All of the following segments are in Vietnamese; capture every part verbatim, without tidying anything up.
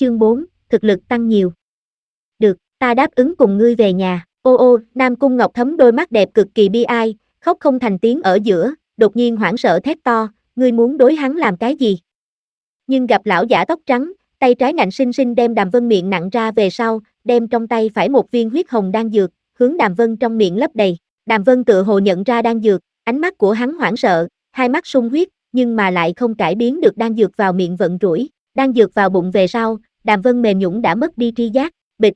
chương bốn, thực lực tăng nhiều. Được, ta đáp ứng cùng ngươi về nhà. Ô ô, Nam Cung Ngọc Thấm đôi mắt đẹp cực kỳ bi ai, khóc không thành tiếng ở giữa, đột nhiên hoảng sợ thét to, ngươi muốn đối hắn làm cái gì? Nhưng gặp lão giả tóc trắng, tay trái ngạnh sinh sinh đem Đàm Vân miệng nặng ra về sau, đem trong tay phải một viên huyết hồng đan dược, hướng Đàm Vân trong miệng lấp đầy. Đàm Vân tựa hồ nhận ra đan dược, ánh mắt của hắn hoảng sợ, hai mắt sung huyết, nhưng mà lại không cải biến được đan dược vào miệng vận rủi. Đan dược vào bụng về sau, Đàm Vân mềm nhũn đã mất đi tri giác, bịch.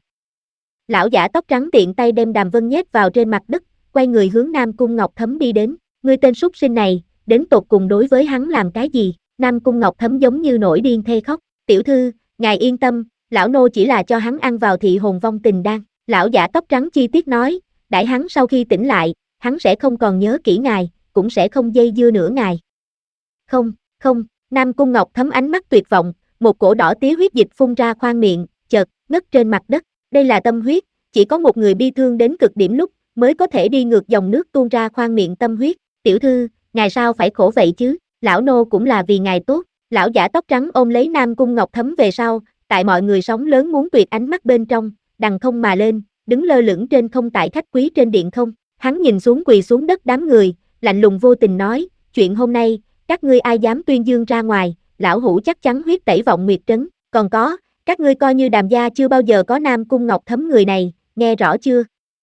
Lão giả tóc trắng tiện tay đem Đàm Vân nhét vào trên mặt đất, quay người hướng Nam Cung Ngọc Thấm đi đến. Ngươi tên súc sinh này, đến tột cùng đối với hắn làm cái gì? Nam Cung Ngọc Thấm giống như nổi điên thê khóc. Tiểu thư, ngài yên tâm, lão nô chỉ là cho hắn ăn vào thị hồn vong tình đan. Lão giả tóc trắng chi tiết nói, đãi hắn sau khi tỉnh lại, hắn sẽ không còn nhớ kỹ ngài, cũng sẽ không dây dưa nữa ngài. Không, không, Nam Cung Ngọc Thấm ánh mắt tuyệt vọng, một cổ đỏ tía huyết dịch phun ra khoang miệng, chợt ngất trên mặt đất. Đây là tâm huyết, chỉ có một người bi thương đến cực điểm lúc mới có thể đi ngược dòng nước tuôn ra khoang miệng tâm huyết. Tiểu thư, ngài sao phải khổ vậy chứ? Lão nô cũng là vì ngài tốt. Lão giả tóc trắng ôm lấy Nam Cung Ngọc Thấm về sau, tại mọi người sóng lớn muốn tuyệt ánh mắt bên trong, đằng không mà lên, đứng lơ lửng trên không tại khách quý trên điện không. Hắn nhìn xuống quỳ xuống đất đám người, lạnh lùng vô tình nói, chuyện hôm nay, các ngươi ai dám tuyên dương ra ngoài, lão hủ chắc chắn huyết tẩy vọng nguyệt trấn. Còn có, các ngươi coi như Đàm gia chưa bao giờ có Nam Cung Ngọc Thấm người này, nghe rõ chưa?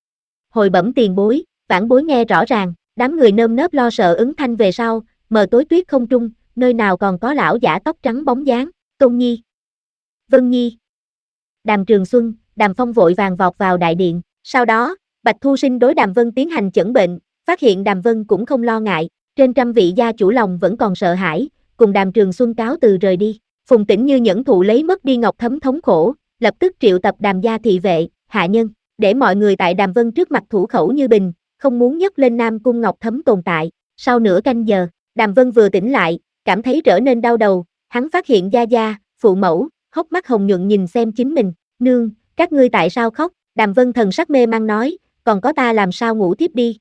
Hồi bẩm tiền bối, vãn bối nghe rõ ràng. Đám người nơm nớp lo sợ ứng thanh về sau, mờ tối tuyết không trung, nơi nào còn có lão giả tóc trắng bóng dáng. Tôn Nhi, Vân Nhi, Đàm Trường Xuân, Đàm Phong vội vàng vọt vào đại điện. Sau đó, Bạch Thu Sinh đối Đàm Vân tiến hành chẩn bệnh, phát hiện Đàm Vân cũng không lo ngại, trên trăm vị gia chủ lòng vẫn còn sợ hãi, cùng Đàm Trường Xuân cáo từ rời đi. Phùng Tĩnh Như nhẫn thụ lấy mất đi Ngọc Thấm thống khổ, lập tức triệu tập Đàm gia thị vệ, hạ nhân, để mọi người tại Đàm Vân trước mặt thủ khẩu như bình, không muốn nhấc lên Nam Cung Ngọc Thấm tồn tại. Sau nửa canh giờ, Đàm Vân vừa tỉnh lại, cảm thấy trở nên đau đầu, hắn phát hiện gia gia, phụ mẫu, hốc mắt hồng nhuận nhìn xem chính mình. Nương, các ngươi tại sao khóc? Đàm Vân thần sắc mê mang nói, còn có ta làm sao ngủ tiếp đi.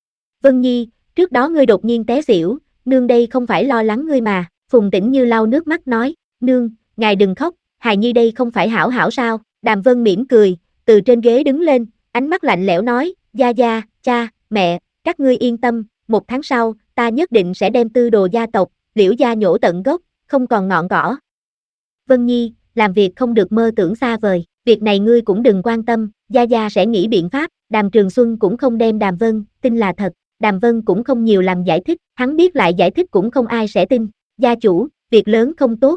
Vân Nhi, trước đó ngươi đột nhiên té xỉu, nương đây không phải lo lắng ngươi mà. Phùng Tĩnh Như lau nước mắt nói, nương, ngài đừng khóc, hài nhi đây không phải hảo hảo sao? Đàm Vân mỉm cười, từ trên ghế đứng lên, ánh mắt lạnh lẽo nói, gia gia, cha, mẹ, các ngươi yên tâm, một tháng sau, ta nhất định sẽ đem Tư Đồ gia tộc, Liễu gia nhổ tận gốc, không còn ngọn cỏ. Vân Nhi, làm việc không được mơ tưởng xa vời, việc này ngươi cũng đừng quan tâm, gia gia sẽ nghĩ biện pháp. Đàm Trường Xuân cũng không đem Đàm Vân tin là thật, Đàm Vân cũng không nhiều làm giải thích, hắn biết lại giải thích cũng không ai sẽ tin. Gia chủ, việc lớn không tốt.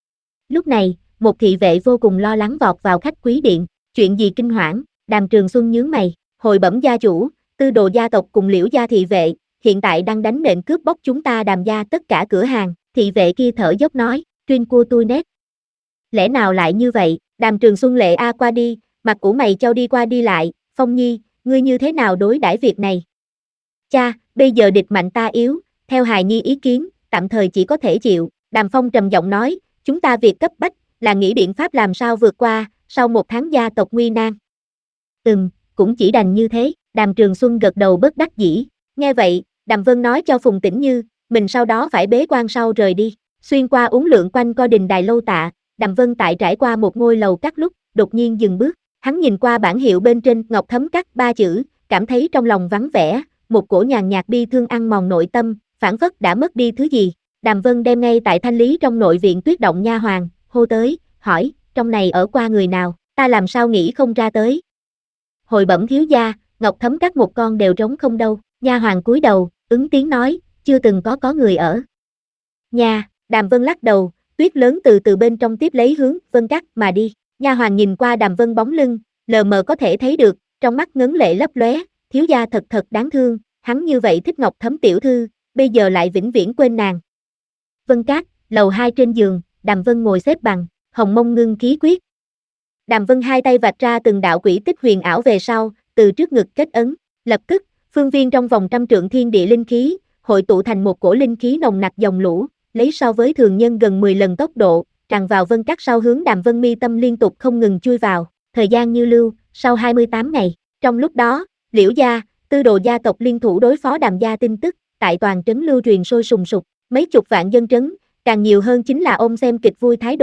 Lúc này, một thị vệ vô cùng lo lắng vọt vào khách quý điện, chuyện gì kinh hoảng? Đàm Trường Xuân nhướng mày, hồi bẩm gia chủ, Tư Đồ gia tộc cùng Liễu gia thị vệ, hiện tại đang đánh nện cướp bóc chúng ta Đàm gia tất cả cửa hàng. Thị vệ kia thở dốc nói, chuyên cua tôi nét. Lẽ nào lại như vậy? Đàm Trường Xuân lệ a qua đi, mặt của mày trao đi qua đi lại, Phong Nhi, ngươi như thế nào đối đãi việc này? Cha, bây giờ địch mạnh ta yếu, theo hài nhi ý kiến, tạm thời chỉ có thể chịu. Đàm Phong trầm giọng nói, chúng ta việc cấp bách là nghĩ biện pháp làm sao vượt qua, sau một tháng gia tộc nguy nan. Ừm, cũng chỉ đành như thế. Đàm Trường Xuân gật đầu bất đắc dĩ. Nghe vậy, Đàm Vân nói cho Phùng Tĩnh Như, mình sau đó phải bế quan sau rời đi. Xuyên qua uốn lượn quanh co đình đài lâu tạ, Đàm Vân tại trải qua một ngôi lầu các lúc, đột nhiên dừng bước. Hắn nhìn qua bảng hiệu bên trên Ngọc Thấm Các ba chữ, cảm thấy trong lòng vắng vẻ, một cổ nhàn nhạt bi thương ăn mòn nội tâm, phảng phất đã mất đi thứ gì. Đàm Vân đem ngay tại thanh lý trong nội viện Tuyết Động nha hoàn, hô tới, hỏi, trong này ở qua người nào, ta làm sao nghĩ không ra tới. Hồi bẩm thiếu gia, Ngọc Thấm Các một con đều trống không đâu. Nha hoàn cúi đầu, ứng tiếng nói, chưa từng có có người ở. Nha, Đàm Vân lắc đầu, tuyết lớn từ từ bên trong tiếp lấy hướng Vân Các mà đi. Nha hoàn nhìn qua Đàm Vân bóng lưng, lờ mờ có thể thấy được, trong mắt ngấn lệ lấp lóe, thiếu gia thật thật đáng thương, hắn như vậy thích Ngọc Thấm tiểu thư, bây giờ lại vĩnh viễn quên nàng. Vân Các, lầu hai trên giường, Đàm Vân ngồi xếp bằng, hồng mông ngưng khí quyết. Đàm Vân hai tay vạch ra từng đạo quỷ tích huyền ảo về sau, từ trước ngực kết ấn, lập tức, phương viên trong vòng trăm trượng thiên địa linh khí, hội tụ thành một cổ linh khí nồng nặc dòng lũ, lấy so với thường nhân gần mười lần tốc độ, tràn vào Vân Các sau hướng Đàm Vân mi tâm liên tục không ngừng chui vào, thời gian như lưu, sau hai mươi tám ngày. Trong lúc đó, Liễu gia, Tư Đồ gia tộc liên thủ đối phó Đàm gia tin tức, tại toàn trấn lưu truyền sôi sùng sục, mấy chục vạn dân trấn, càng nhiều hơn chính là ôm xem kịch vui thái độ,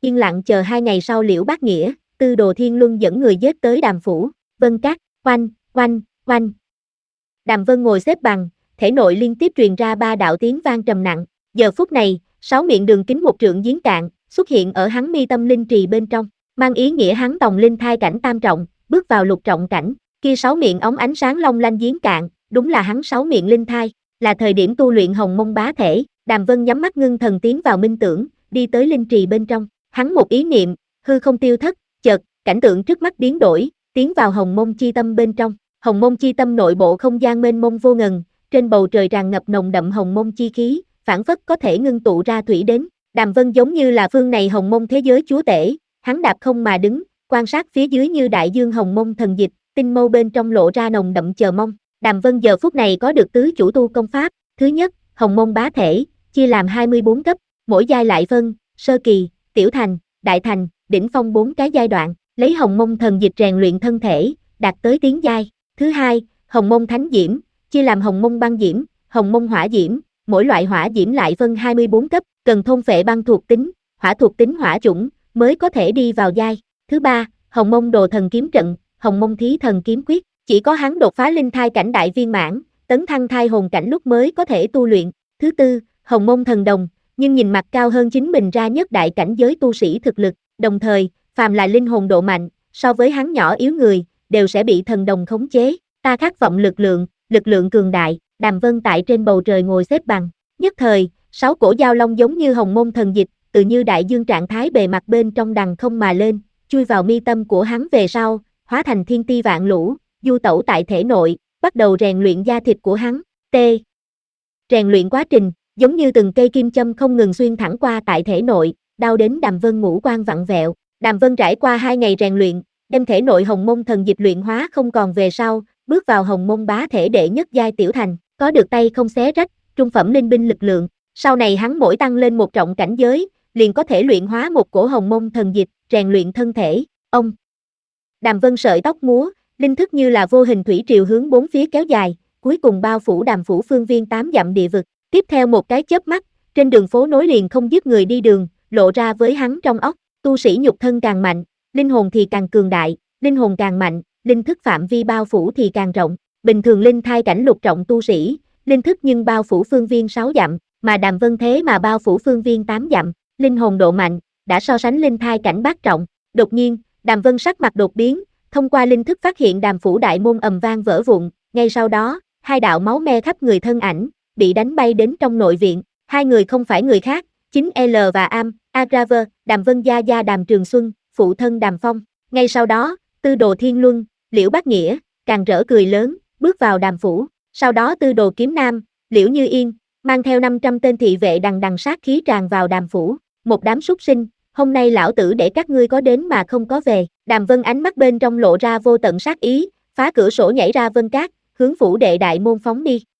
yên lặng chờ hai ngày sau Liễu Bát Nghĩa, Tư Đồ Thiên Luân dẫn người giết tới Đàm phủ, Vân Các, oanh, oanh, oanh. Đàm Vân ngồi xếp bằng, thể nội liên tiếp truyền ra ba đạo tiếng vang trầm nặng. Giờ phút này, sáu miệng đường kính một trượng giếng cạn, xuất hiện ở hắn mi tâm linh trì bên trong, mang ý nghĩa hắn tòng linh thai cảnh tam trọng, bước vào lục trọng cảnh. Kia sáu miệng ống ánh sáng long lanh giếng cạn, đúng là hắn sáu miệng linh thai, là thời điểm tu luyện hồng mông bá thể. Đàm Vân nhắm mắt ngưng thần tiến vào minh tưởng, đi tới linh trì bên trong, hắn một ý niệm, hư không tiêu thất, chợt, cảnh tượng trước mắt biến đổi, tiến vào hồng mông chi tâm bên trong. Hồng mông chi tâm nội bộ không gian mênh mông vô ngần, trên bầu trời tràn ngập nồng đậm hồng mông chi khí, phảng phất có thể ngưng tụ ra thủy đến. Đàm Vân giống như là phương này hồng mông thế giới chúa tể, hắn đạp không mà đứng, quan sát phía dưới như đại dương hồng mông thần dịch, tinh mâu bên trong lộ ra nồng đậm chờ mong. Đàm Vân giờ phút này có được tứ chủ tu công pháp, thứ nhất, hồng mông bá thể, chia làm hai mươi bốn cấp, mỗi giai lại phân, sơ kỳ, tiểu thành, đại thành, đỉnh phong bốn cái giai đoạn, lấy hồng mông thần dịch rèn luyện thân thể, đạt tới tiến giai. Thứ hai, hồng mông thánh diễm, chia làm hồng mông băng diễm, hồng mông hỏa diễm, mỗi loại hỏa diễm lại phân hai mươi bốn cấp, cần thôn phệ băng thuộc tính, hỏa thuộc tính hỏa chủng, mới có thể đi vào giai. Thứ ba, hồng mông đồ thần kiếm trận, hồng mông thí thần kiếm quyết, chỉ có hắn đột phá linh thai cảnh đại viên mãn, tấn thăng thai hồn cảnh lúc mới có thể tu luyện. Thứ tư, hồng mông thần đồng, nhưng nhìn mặt cao hơn chính mình ra nhất đại cảnh giới tu sĩ thực lực, đồng thời, phàm là linh hồn độ mạnh, so với hắn nhỏ yếu người, đều sẽ bị thần đồng khống chế. Ta khát vọng lực lượng, lực lượng cường đại. Đàm Vân tại trên bầu trời ngồi xếp bằng, nhất thời, sáu cổ giao long giống như hồng mông thần dịch, tự như đại dương trạng thái bề mặt bên trong đằng không mà lên, chui vào mi tâm của hắn về sau, hóa thành thiên ti vạn lũ, du tẩu tại thể nội, bắt đầu rèn luyện da thịt của hắn. T. Rèn luyện quá trình, giống như từng cây kim châm không ngừng xuyên thẳng qua tại thể nội, đau đến Đàm Vân ngũ quan vặn vẹo. Đàm Vân trải qua hai ngày rèn luyện, đem thể nội hồng mông thần dịch luyện hóa không còn về sau, bước vào hồng mông bá thể đệ nhất giai tiểu thành, có được tay không xé rách, trung phẩm linh binh lực lượng. Sau này hắn mỗi tăng lên một trọng cảnh giới, liền có thể luyện hóa một cổ hồng mông thần dịch, rèn luyện thân thể. Ông. Đàm Vân sợi tóc múa, linh thức như là vô hình thủy triều hướng bốn phía kéo dài, cuối cùng bao phủ Đàm phủ phương viên tám dặm địa vực. Tiếp theo một cái chớp mắt, trên đường phố nối liền không dứt người đi đường, lộ ra với hắn trong óc, tu sĩ nhục thân càng mạnh, linh hồn thì càng cường đại, linh hồn càng mạnh, linh thức phạm vi bao phủ thì càng rộng. Bình thường linh thai cảnh lục trọng tu sĩ, linh thức nhưng bao phủ phương viên sáu dặm, mà Đàm Vân thế mà bao phủ phương viên tám dặm, linh hồn độ mạnh, đã so sánh linh thai cảnh bát trọng. Đột nhiên, Đàm Vân sắc mặt đột biến, thông qua linh thức phát hiện Đàm phủ đại môn ầm vang vỡ vụn, ngay sau đó, hai đạo máu me khắp người thân ảnh, bị đánh bay đến trong nội viện. Hai người không phải người khác, chính L và Am, Agraver, Đàm Vân gia gia Đàm Trường Xuân, phụ thân Đàm Phong. Ngay sau đó, Tư Đồ Thiên Luân, Liễu Bát Nghĩa, càng rỡ cười lớn, bước vào Đàm phủ. Sau đó Tư Đồ Kiếm Nam, Liễu Như Yên, mang theo năm trăm tên thị vệ đằng đằng sát khí tràn vào Đàm phủ. Một đám súc sinh, hôm nay lão tử để các ngươi có đến mà không có về. Đàm Vân ánh mắt bên trong lộ ra vô tận sát ý, phá cửa sổ nhảy ra Vân Cát, hướng phủ đệ đại môn phóng đi.